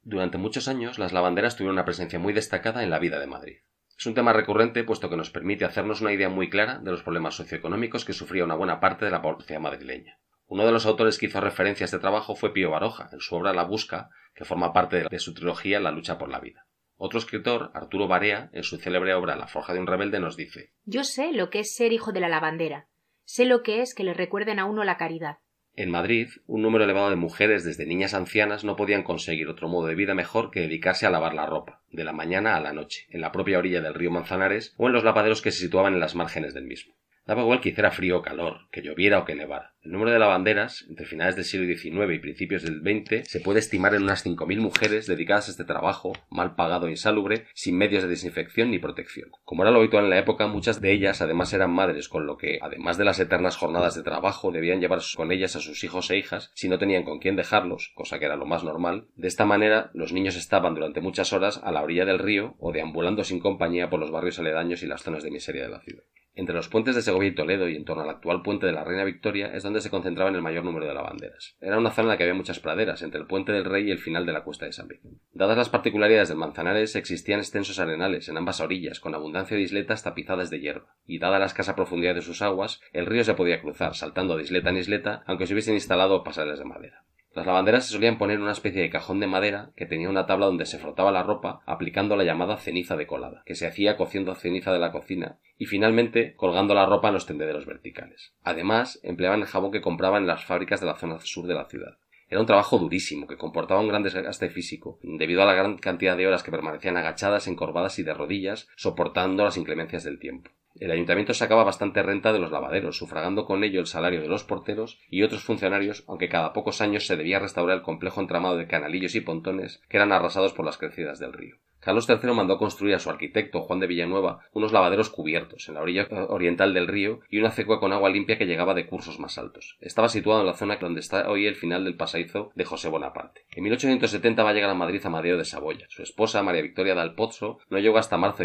Durante muchos años, las lavanderas tuvieron una presencia muy destacada en la vida de Madrid. Es un tema recurrente puesto que nos permite hacernos una idea muy clara de los problemas socioeconómicos que sufría una buena parte de la población madrileña. Uno de los autores que hizo referencia a este trabajo fue Pío Baroja, en su obra La Busca, que forma parte de su trilogía La lucha por la vida. Otro escritor, Arturo Barea, en su célebre obra La forja de un rebelde, nos dice: Yo sé lo que es ser hijo de la lavandera. Sé lo que es que le recuerden a uno la caridad. En Madrid, un número elevado de mujeres, desde niñas a ancianas, no podían conseguir otro modo de vida mejor que dedicarse a lavar la ropa, de la mañana a la noche, en la propia orilla del río Manzanares o en los lavaderos que se situaban en las márgenes del mismo. Daba igual que hiciera frío o calor, que lloviera o que nevara. El número de lavanderas, entre finales del siglo XIX y principios del XX, se puede estimar en unas 5.000 mujeres dedicadas a este trabajo, mal pagado e insalubre, sin medios de desinfección ni protección. Como era lo habitual en la época, muchas de ellas además eran madres, con lo que, además de las eternas jornadas de trabajo, debían llevar con ellas a sus hijos e hijas si no tenían con quién dejarlos, cosa que era lo más normal. De esta manera, los niños estaban durante muchas horas a la orilla del río o deambulando sin compañía por los barrios aledaños y las zonas de miseria de la ciudad. Entre los puentes de Segovia y Toledo y en torno al actual puente de la Reina Victoria es donde se concentraban el mayor número de lavanderas. Era una zona en la que había muchas praderas, entre el puente del Rey y el final de la cuesta de San Vicente. Dadas las particularidades del Manzanares, existían extensos arenales en ambas orillas, con abundancia de isletas tapizadas de hierba, y dada la escasa profundidad de sus aguas, el río se podía cruzar, saltando de isleta en isleta, aunque se hubiesen instalado pasarelas de madera. Las lavanderas se solían poner en una especie de cajón de madera que tenía una tabla donde se frotaba la ropa aplicando la llamada ceniza de colada, que se hacía cociendo ceniza de la cocina y finalmente colgando la ropa en los tendederos verticales. Además, empleaban el jabón que compraban en las fábricas de la zona sur de la ciudad. Era un trabajo durísimo, que comportaba un gran desgaste físico, debido a la gran cantidad de horas que permanecían agachadas, encorvadas y de rodillas, soportando las inclemencias del tiempo. El ayuntamiento sacaba bastante renta de los lavaderos, sufragando con ello el salario de los porteros y otros funcionarios, aunque cada pocos años se debía restaurar el complejo entramado de canalillos y pontones que eran arrasados por las crecidas del río. Carlos III mandó construir a su arquitecto, Juan de Villanueva, unos lavaderos cubiertos en la orilla oriental del río y una acecua con agua limpia que llegaba de cursos más altos. Estaba situado en la zona donde está hoy el final del pasadizo de José Bonaparte. En 1870 va a llegar a Madrid Amadeo de Saboya. Su esposa, María Victoria dal Pozzo, no llegó hasta marzo de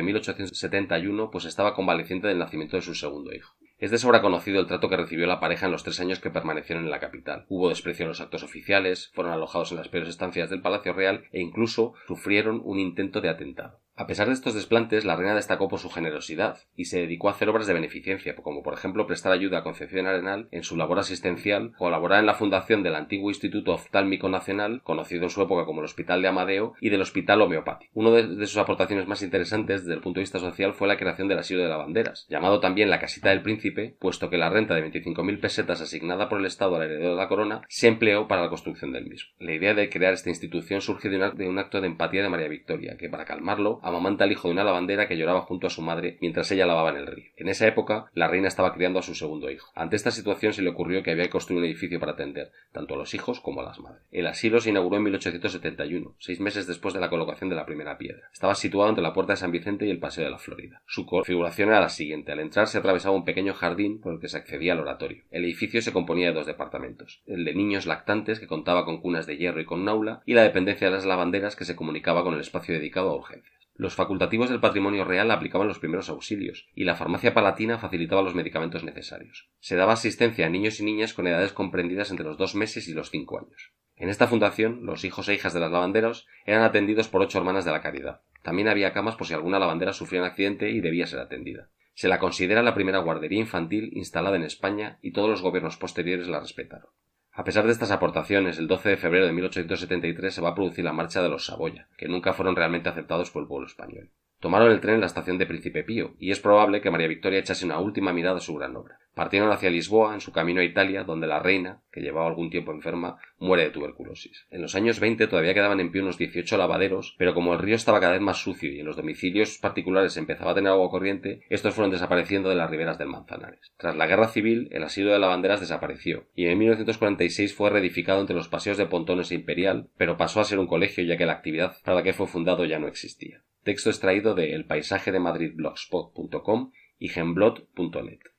1871, pues estaba convaleciente del nacimiento de su segundo hijo. Es de sobra conocido el trato que recibió la pareja en los 3 años que permanecieron en la capital. Hubo desprecio en los actos oficiales, fueron alojados en las peores estancias del Palacio Real e incluso sufrieron un intento de atentado. A pesar de estos desplantes, la reina destacó por su generosidad y se dedicó a hacer obras de beneficencia, como por ejemplo prestar ayuda a Concepción Arenal en su labor asistencial, colaborar en la fundación del antiguo Instituto Oftálmico Nacional, conocido en su época como el Hospital de Amadeo, y del Hospital Homeopático. Una de sus aportaciones más interesantes desde el punto de vista social fue la creación del asilo de lavanderas, llamado también la Casita del Príncipe, puesto que la renta de 25.000 pesetas asignada por el Estado al heredero de la corona se empleó para la construcción del mismo. La idea de crear esta institución surge de un acto de empatía de María Victoria, que para calmarlo amamanta al hijo de una lavandera que lloraba junto a su madre mientras ella lavaba en el río. En esa época, la reina estaba criando a su segundo hijo. Ante esta situación se le ocurrió que había que construir un edificio para atender tanto a los hijos como a las madres. El asilo se inauguró en 1871, 6 meses después de la colocación de la primera piedra. Estaba situado entre la Puerta de San Vicente y el Paseo de la Florida. Su configuración era la siguiente. Al entrar se atravesaba un pequeño jardín por el que se accedía al oratorio. El edificio se componía de 2 departamentos. El de niños lactantes, que contaba con cunas de hierro y con un aula, y la dependencia de las lavanderas, que se comunicaba con el espacio dedicado a urgencias. Los facultativos del patrimonio real aplicaban los primeros auxilios, y la farmacia palatina facilitaba los medicamentos necesarios. Se daba asistencia a niños y niñas con edades comprendidas entre los 2 meses y los 5 años. En esta fundación, los hijos e hijas de las lavanderas eran atendidos por 8 hermanas de la caridad. También había camas por si alguna lavandera sufría un accidente y debía ser atendida. Se la considera la primera guardería infantil instalada en España y todos los gobiernos posteriores la respetaron. A pesar de estas aportaciones, el 12 de febrero de 1873 se va a producir la marcha de los Saboya, que nunca fueron realmente aceptados por el pueblo español. Tomaron el tren en la estación de Príncipe Pío, y es probable que María Victoria echase una última mirada a su gran obra. Partieron hacia Lisboa en su camino a Italia, donde la reina, que llevaba algún tiempo enferma, muere de tuberculosis. En los años 20 todavía quedaban en pie unos 18 lavaderos, pero como el río estaba cada vez más sucio y en los domicilios particulares se empezaba a tener agua corriente, estos fueron desapareciendo de las riberas del Manzanares. Tras la Guerra Civil, el asilo de lavanderas desapareció, y en 1946 fue reedificado entre los paseos de Pontones e Imperial, pero pasó a ser un colegio ya que la actividad para la que fue fundado ya no existía. Texto extraído de El Paisaje de Madrid blogspot.com y gemblot.net.